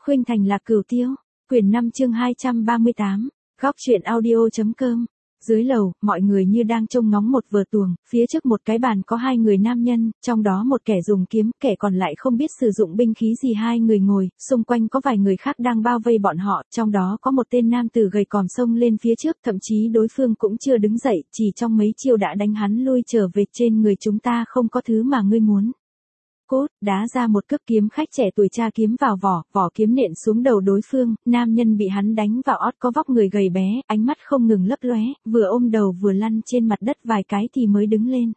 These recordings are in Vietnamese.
Khuynh Thành Lạc Cửu Tiêu, quyển 5 chương 238, góc truyện audio.com. Dưới lầu, mọi người như đang trông ngóng một vở tuồng, phía trước một cái bàn có hai người nam nhân, trong đó một kẻ dùng kiếm, kẻ còn lại không biết sử dụng binh khí gì. Hai người ngồi, xung quanh có vài người khác đang bao vây bọn họ, trong đó có một tên nam tử gầy còm xông lên phía trước, thậm chí đối phương cũng chưa đứng dậy, chỉ trong mấy chiêu đã đánh hắn lui trở về. Trên người chúng ta không có thứ mà ngươi muốn. Cốt, đá ra một cước, kiếm khách trẻ tuổi tra kiếm vào vỏ kiếm nện xuống đầu đối phương, nam nhân bị hắn đánh vào ót có vóc người gầy bé, ánh mắt không ngừng lấp lóe, vừa ôm đầu vừa lăn trên mặt đất vài cái thì mới đứng lên.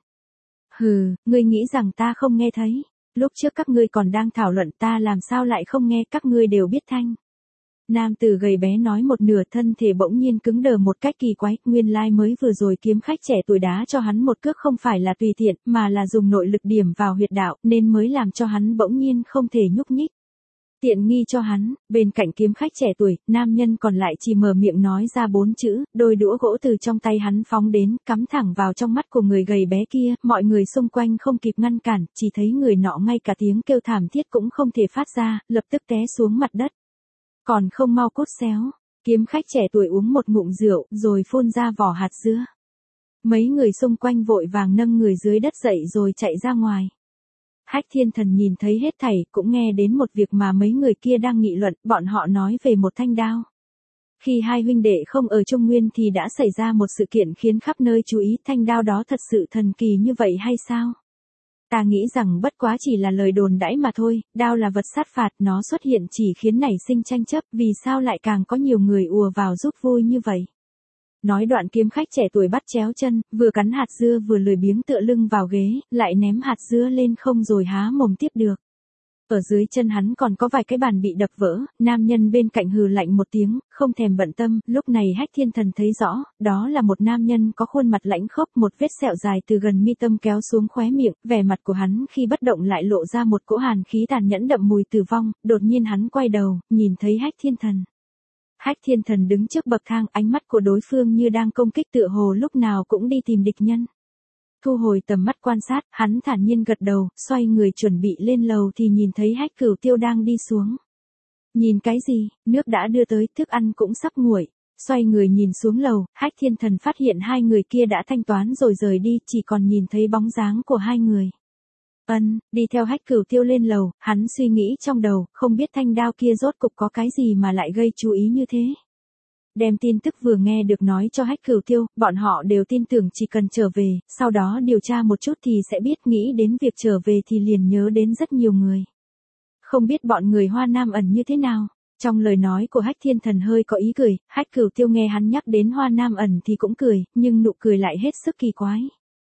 Hừ, ngươi nghĩ rằng ta không nghe thấy, lúc trước các ngươi còn đang thảo luận ta làm sao lại không nghe, các ngươi đều biết thanh. Nam tử gầy bé nói một nửa, thân thể bỗng nhiên cứng đờ một cách kỳ quái, nguyên lai mới vừa rồi kiếm khách trẻ tuổi đá cho hắn một cước không phải là tùy tiện, mà là dùng nội lực điểm vào huyệt đạo, nên mới làm cho hắn bỗng nhiên không thể nhúc nhích. Tiện nghi cho hắn. Bên cạnh kiếm khách trẻ tuổi, nam nhân còn lại chỉ mở miệng nói ra 4 chữ, đôi đũa gỗ từ trong tay hắn phóng đến, cắm thẳng vào trong mắt của người gầy bé kia, mọi người xung quanh không kịp ngăn cản, chỉ thấy người nọ ngay cả tiếng kêu thảm thiết cũng không thể phát ra, lập tức té xuống mặt đất. Còn không mau cút xéo. Kiếm khách trẻ tuổi uống một ngụm rượu, rồi phun ra vỏ hạt dứa. Mấy người xung quanh vội vàng nâng người dưới đất dậy rồi chạy ra ngoài. Hách Thiên Thần nhìn thấy hết thảy, cũng nghe đến một việc mà mấy người kia đang nghị luận, bọn họ nói về một thanh đao. Khi hai huynh đệ không ở Trung Nguyên thì đã xảy ra một sự kiện khiến khắp nơi chú ý, thanh đao đó thật sự thần kỳ như vậy hay sao? Ta nghĩ rằng bất quá chỉ là lời đồn đãi mà thôi, đao là vật sát phạt, nó xuất hiện chỉ khiến nảy sinh tranh chấp, vì sao lại càng có nhiều người ùa vào giúp vui như vậy. Nói đoạn kiếm khách trẻ tuổi bắt chéo chân, vừa cắn hạt dưa vừa lười biếng tựa lưng vào ghế, lại ném hạt dưa lên không rồi há mồm tiếp được. Ở dưới chân hắn còn có vài cái bàn bị đập vỡ, nam nhân bên cạnh hừ lạnh một tiếng, không thèm bận tâm, lúc này Hách Thiên Thần thấy rõ, đó là một nam nhân có khuôn mặt lãnh khốc, một vết sẹo dài từ gần mi tâm kéo xuống khóe miệng, vẻ mặt của hắn khi bất động lại lộ ra một cỗ hàn khí tàn nhẫn đậm mùi tử vong, đột nhiên hắn quay đầu, nhìn thấy Hách Thiên Thần. Hách Thiên Thần đứng trước bậc thang, ánh mắt của đối phương như đang công kích, tựa hồ lúc nào cũng đi tìm địch nhân. Thu hồi tầm mắt quan sát, hắn thản nhiên gật đầu, xoay người chuẩn bị lên lầu thì nhìn thấy Hách Cửu Tiêu đang đi xuống. Nhìn cái gì, nước đã đưa tới, thức ăn cũng sắp nguội. Xoay người nhìn xuống lầu, Hách Thiên Thần phát hiện hai người kia đã thanh toán rồi rời đi, chỉ còn nhìn thấy bóng dáng của hai người. Đi theo Hách Cửu Tiêu lên lầu, hắn suy nghĩ trong đầu, không biết thanh đao kia rốt cục có cái gì mà lại gây chú ý như thế. Đem tin tức vừa nghe được nói cho Hách Cửu Tiêu, bọn họ đều tin tưởng chỉ cần trở về, sau đó điều tra một chút thì sẽ biết, nghĩ đến việc trở về thì liền nhớ đến rất nhiều người. Không biết bọn người Hoa Nam ẩn như thế nào? Trong lời nói của Hách Thiên Thần hơi có ý cười, Hách Cửu Tiêu nghe hắn nhắc đến Hoa Nam ẩn thì cũng cười, nhưng nụ cười lại hết sức kỳ quái.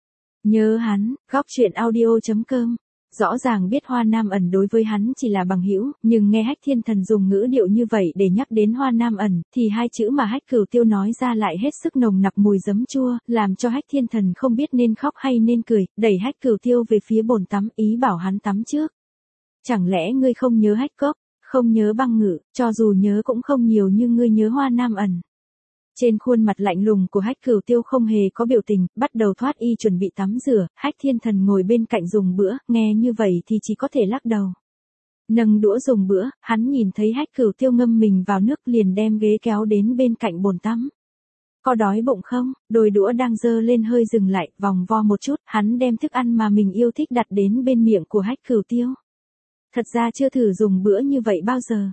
Nhớ hắn, góc truyện audio.com. Rõ ràng biết Hoa Nam ẩn đối với hắn chỉ là bằng hữu, nhưng nghe Hách Thiên Thần dùng ngữ điệu như vậy để nhắc đến Hoa Nam ẩn, thì hai chữ mà Hách Cửu Tiêu nói ra lại hết sức nồng nặc mùi giấm chua, làm cho Hách Thiên Thần không biết nên khóc hay nên cười, đẩy Hách Cửu Tiêu về phía bồn tắm, ý bảo hắn tắm trước. Chẳng lẽ ngươi không nhớ Hách Cốc, không nhớ Băng Ngự, cho dù nhớ cũng không nhiều như ngươi nhớ Hoa Nam ẩn. Trên khuôn mặt lạnh lùng của Hách Cửu Tiêu không hề có biểu tình, bắt đầu thoát y chuẩn bị tắm rửa, Hách Thiên Thần ngồi bên cạnh dùng bữa, nghe như vậy thì chỉ có thể lắc đầu. Nâng đũa dùng bữa, hắn nhìn thấy Hách Cửu Tiêu ngâm mình vào nước liền đem ghế kéo đến bên cạnh bồn tắm. Có đói bụng không? Đôi đũa đang giơ lên hơi dừng lại, vòng vo một chút, hắn đem thức ăn mà mình yêu thích đặt đến bên miệng của Hách Cửu Tiêu. Thật ra chưa thử dùng bữa như vậy bao giờ.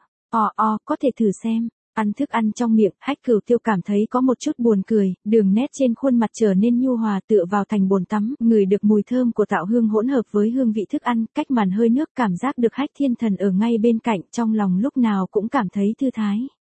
Có thể thử xem. Ăn thức ăn trong miệng, Hách Cửu Tiêu cảm thấy có một chút buồn cười, đường nét trên khuôn mặt trở nên nhu hòa, tựa vào thành bồn tắm, ngửi được mùi thơm của tạo hương hỗn hợp với hương vị thức ăn, cách màn hơi nước, cảm giác được Hách Thiên Thần ở ngay bên cạnh, trong lòng lúc nào cũng cảm thấy thư thái.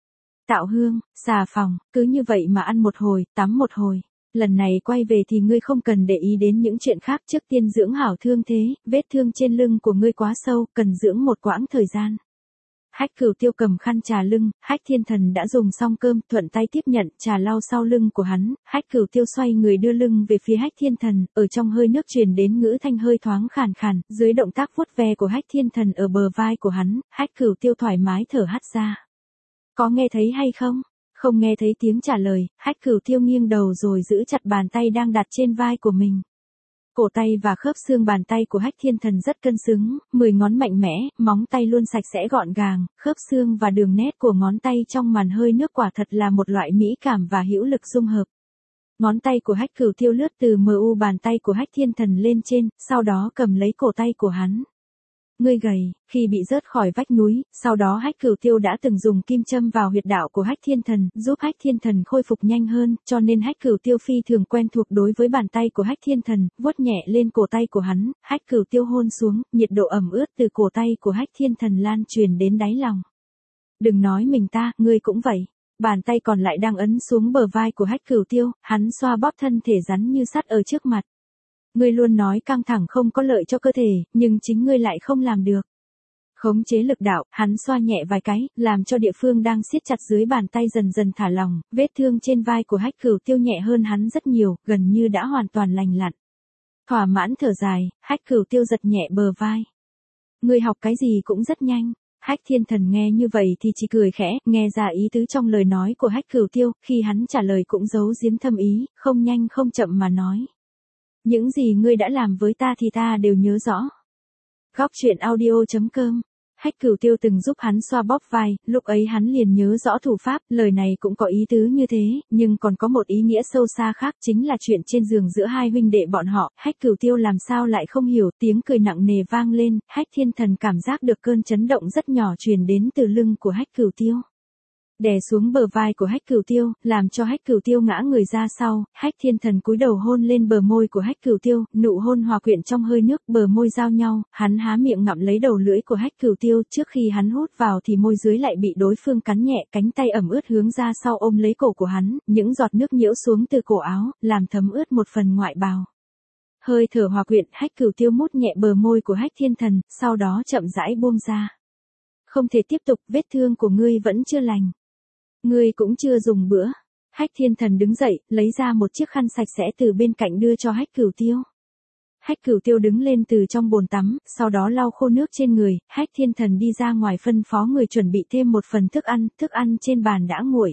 Tạo hương, xà phòng, cứ như vậy mà ăn một hồi, tắm một hồi. Lần này quay về thì ngươi không cần để ý đến những chuyện khác, trước tiên dưỡng hảo thương thế, vết thương trên lưng của ngươi quá sâu, cần dưỡng một quãng thời gian. Hách Cửu Tiêu cầm khăn trà lưng, Hách Thiên Thần đã dùng xong cơm, thuận tay tiếp nhận, trà lau sau lưng của hắn, Hách Cửu Tiêu xoay người đưa lưng về phía Hách Thiên Thần, ở trong hơi nước truyền đến ngữ thanh hơi thoáng khàn khàn, dưới động tác vuốt ve của Hách Thiên Thần ở bờ vai của hắn, Hách Cửu Tiêu thoải mái thở hắt ra. Có nghe thấy hay không? Không nghe thấy tiếng trả lời, Hách Cửu Tiêu nghiêng đầu rồi giữ chặt bàn tay đang đặt trên vai của mình. Cổ tay và khớp xương bàn tay của Hách Thiên Thần rất cân xứng, 10 ngón mạnh mẽ, móng tay luôn sạch sẽ gọn gàng, khớp xương và đường nét của ngón tay trong màn hơi nước quả thật là một loại mỹ cảm và hữu lực dung hợp. Ngón tay của Hách Cửu Tiêu lướt từ mu bàn tay của Hách Thiên Thần lên trên, sau đó cầm lấy cổ tay của hắn. Ngươi gầy, khi bị rớt khỏi vách núi, sau đó Hách Cửu Tiêu đã từng dùng kim châm vào huyệt đạo của Hách Thiên Thần, giúp Hách Thiên Thần khôi phục nhanh hơn, cho nên Hách Cửu Tiêu phi thường quen thuộc đối với bàn tay của Hách Thiên Thần, vuốt nhẹ lên cổ tay của hắn, Hách Cửu Tiêu hôn xuống, nhiệt độ ẩm ướt từ cổ tay của Hách Thiên Thần lan truyền đến đáy lòng. Đừng nói mình ta, ngươi cũng vậy. Bàn tay còn lại đang ấn xuống bờ vai của Hách Cửu Tiêu, hắn xoa bóp thân thể rắn như sắt ở trước mặt. Ngươi luôn nói căng thẳng không có lợi cho cơ thể, nhưng chính ngươi lại không làm được. Khống chế lực đạo, hắn xoa nhẹ vài cái, làm cho địa phương đang siết chặt dưới bàn tay dần dần thả lỏng, vết thương trên vai của Hách Cửu Tiêu nhẹ hơn hắn rất nhiều, gần như đã hoàn toàn lành lặn. Thỏa mãn thở dài, Hách Cửu Tiêu giật nhẹ bờ vai. Ngươi học cái gì cũng rất nhanh. Hách Thiên Thần nghe như vậy thì chỉ cười khẽ, nghe ra ý tứ trong lời nói của Hách Cửu Tiêu, khi hắn trả lời cũng giấu giếm thâm ý, không nhanh không chậm mà nói. Những gì ngươi đã làm với ta thì ta đều nhớ rõ. Góc truyện audio.com. Hách Cửu Tiêu từng giúp hắn xoa bóp vai, lúc ấy hắn liền nhớ rõ thủ pháp, lời này cũng có ý tứ như thế, nhưng còn có một ý nghĩa sâu xa khác chính là chuyện trên giường giữa hai huynh đệ bọn họ, Hách Cửu Tiêu làm sao lại không hiểu, tiếng cười nặng nề vang lên, Hách Thiên Thần cảm giác được cơn chấn động rất nhỏ truyền đến từ lưng của Hách Cửu Tiêu. Đè xuống bờ vai của Hách Cửu Tiêu, làm cho Hách Cửu Tiêu ngã người ra sau, Hách Thiên Thần cúi đầu hôn lên bờ môi của Hách Cửu Tiêu, nụ hôn hòa quyện trong hơi nước, bờ môi giao nhau, hắn há miệng ngậm lấy đầu lưỡi của Hách Cửu Tiêu, trước khi hắn hút vào thì môi dưới lại bị đối phương cắn nhẹ, cánh tay ẩm ướt hướng ra sau ôm lấy cổ của hắn, những giọt nước nhiễu xuống từ cổ áo, làm thấm ướt một phần ngoại bào. Hơi thở hòa quyện, Hách Cửu Tiêu mút nhẹ bờ môi của Hách Thiên Thần, sau đó chậm rãi buông ra. Không thể tiếp tục, vết thương của ngươi vẫn chưa lành. Ngươi cũng chưa dùng bữa. Hách Thiên Thần đứng dậy, lấy ra một chiếc khăn sạch sẽ từ bên cạnh đưa cho Hách Cửu Tiêu. Hách Cửu Tiêu đứng lên từ trong bồn tắm, sau đó lau khô nước trên người, Hách Thiên Thần đi ra ngoài phân phó người chuẩn bị thêm một phần thức ăn trên bàn đã nguội.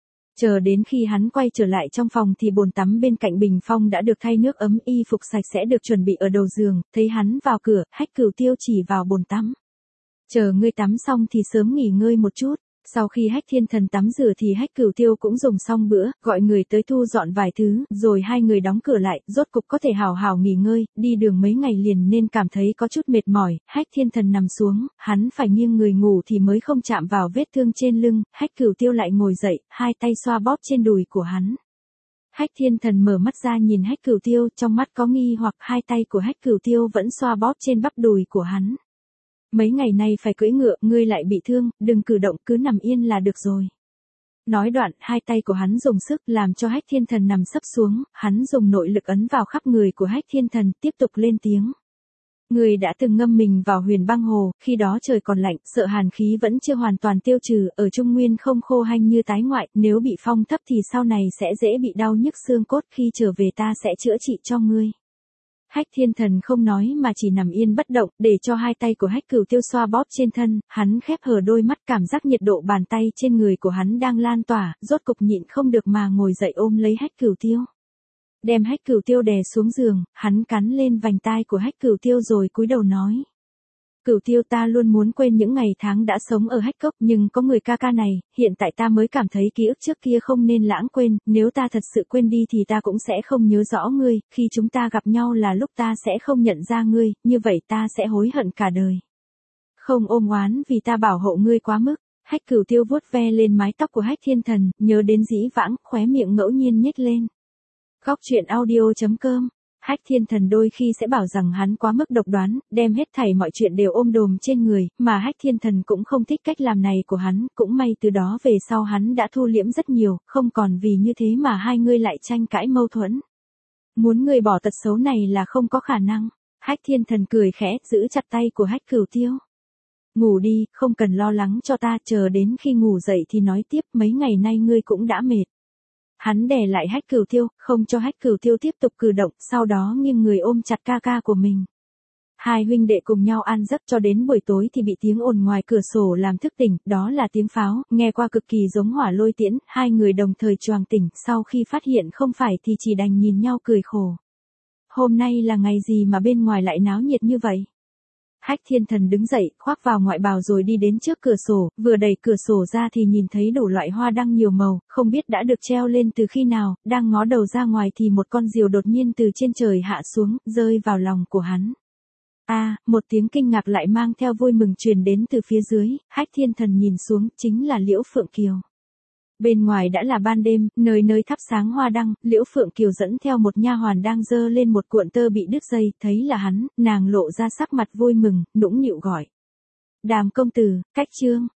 Chờ đến khi hắn quay trở lại trong phòng thì bồn tắm bên cạnh bình phong đã được thay nước ấm, y phục sạch sẽ được chuẩn bị ở đầu giường, thấy hắn vào cửa, Hách Cửu Tiêu chỉ vào bồn tắm. Chờ ngươi tắm xong thì sớm nghỉ ngơi một chút. Sau khi Hách Thiên Thần tắm rửa thì Hách Cửu Tiêu cũng dùng xong bữa, gọi người tới thu dọn vài thứ, rồi hai người đóng cửa lại, rốt cục có thể hào hào nghỉ ngơi, đi đường mấy ngày liền nên cảm thấy có chút mệt mỏi, Hách Thiên Thần nằm xuống, hắn phải nghiêng người ngủ thì mới không chạm vào vết thương trên lưng, Hách Cửu Tiêu lại ngồi dậy, hai tay xoa bóp trên đùi của hắn. Hách Thiên Thần mở mắt ra nhìn Hách Cửu Tiêu, trong mắt có nghi hoặc hai tay của Hách Cửu Tiêu vẫn xoa bóp trên bắp đùi của hắn. Mấy ngày nay phải cưỡi ngựa, ngươi lại bị thương, đừng cử động, cứ nằm yên là được rồi. Nói đoạn, hai tay của hắn dùng sức làm cho Hách Thiên Thần nằm sấp xuống, hắn dùng nội lực ấn vào khắp người của Hách Thiên Thần, tiếp tục lên tiếng. Ngươi đã từng ngâm mình vào huyền băng hồ, khi đó trời còn lạnh, sợ hàn khí vẫn chưa hoàn toàn tiêu trừ, ở Trung Nguyên không khô hanh như tái ngoại, nếu bị phong thấp thì sau này sẽ dễ bị đau nhức xương cốt, khi trở về ta sẽ chữa trị cho ngươi. Hách Thiên Thần không nói mà chỉ nằm yên bất động, để cho hai tay của Hách Cửu Tiêu xoa bóp trên thân, hắn khép hờ đôi mắt, cảm giác nhiệt độ bàn tay trên người của hắn đang lan tỏa, rốt cục nhịn không được mà ngồi dậy ôm lấy Hách Cửu Tiêu. Đem Hách Cửu Tiêu đè xuống giường, hắn cắn lên vành tai của Hách Cửu Tiêu rồi cúi đầu nói. Cửu Tiêu, ta luôn muốn quên những ngày tháng đã sống ở Hách Cốc, nhưng có người ca ca này, hiện tại ta mới cảm thấy ký ức trước kia không nên lãng quên, nếu ta thật sự quên đi thì ta cũng sẽ không nhớ rõ ngươi, khi chúng ta gặp nhau là lúc ta sẽ không nhận ra ngươi, như vậy ta sẽ hối hận cả đời. Không ôm oán vì ta bảo hộ ngươi quá mức. Hách Cửu Tiêu vuốt ve lên mái tóc của Hách Thiên Thần, nhớ đến dĩ vãng, khóe miệng ngẫu nhiên nhếch lên. Góc truyện audio.com. Hách Thiên Thần đôi khi sẽ bảo rằng hắn quá mức độc đoán, đem hết thảy mọi chuyện đều ôm đồm trên người, mà Hách Thiên Thần cũng không thích cách làm này của hắn, cũng may từ đó về sau hắn đã thu liễm rất nhiều, không còn vì như thế mà hai người lại tranh cãi mâu thuẫn. Muốn người bỏ tật xấu này là không có khả năng. Hách Thiên Thần cười khẽ, giữ chặt tay của Hách Cửu Tiêu. Ngủ đi, không cần lo lắng cho ta, chờ đến khi ngủ dậy thì nói tiếp, mấy ngày nay ngươi cũng đã mệt. Hắn đè lại Hách Cửu Tiêu, không cho Hách Cửu Tiêu tiếp tục cử động, sau đó nghiêng người ôm chặt ca ca của mình. Hai huynh đệ cùng nhau ăn giấc cho đến buổi tối thì bị tiếng ồn ngoài cửa sổ làm thức tỉnh, đó là tiếng pháo, nghe qua cực kỳ giống hỏa lôi tiễn, hai người đồng thời choàng tỉnh, sau khi phát hiện không phải thì chỉ đành nhìn nhau cười khổ. hôm nay là ngày gì mà bên ngoài lại náo nhiệt như vậy? Hách Thiên Thần đứng dậy, khoác vào ngoại bào rồi đi đến trước cửa sổ, vừa đẩy cửa sổ ra thì nhìn thấy đủ loại hoa đăng nhiều màu, không biết đã được treo lên từ khi nào, đang ngó đầu ra ngoài thì một con diều đột nhiên từ trên trời hạ xuống, rơi vào lòng của hắn. Một tiếng kinh ngạc lại mang theo vui mừng truyền đến từ phía dưới, Hách Thiên Thần nhìn xuống, chính là Liễu Phượng Kiều. Bên ngoài đã là ban đêm, nơi nơi thắp sáng hoa đăng, Liễu Phượng Kiều dẫn theo một nha hoàn đang giơ lên một cuộn tơ bị đứt dây, thấy là hắn, nàng lộ ra sắc mặt vui mừng, nũng nịu gọi. Đàm công tử, Cách Trương.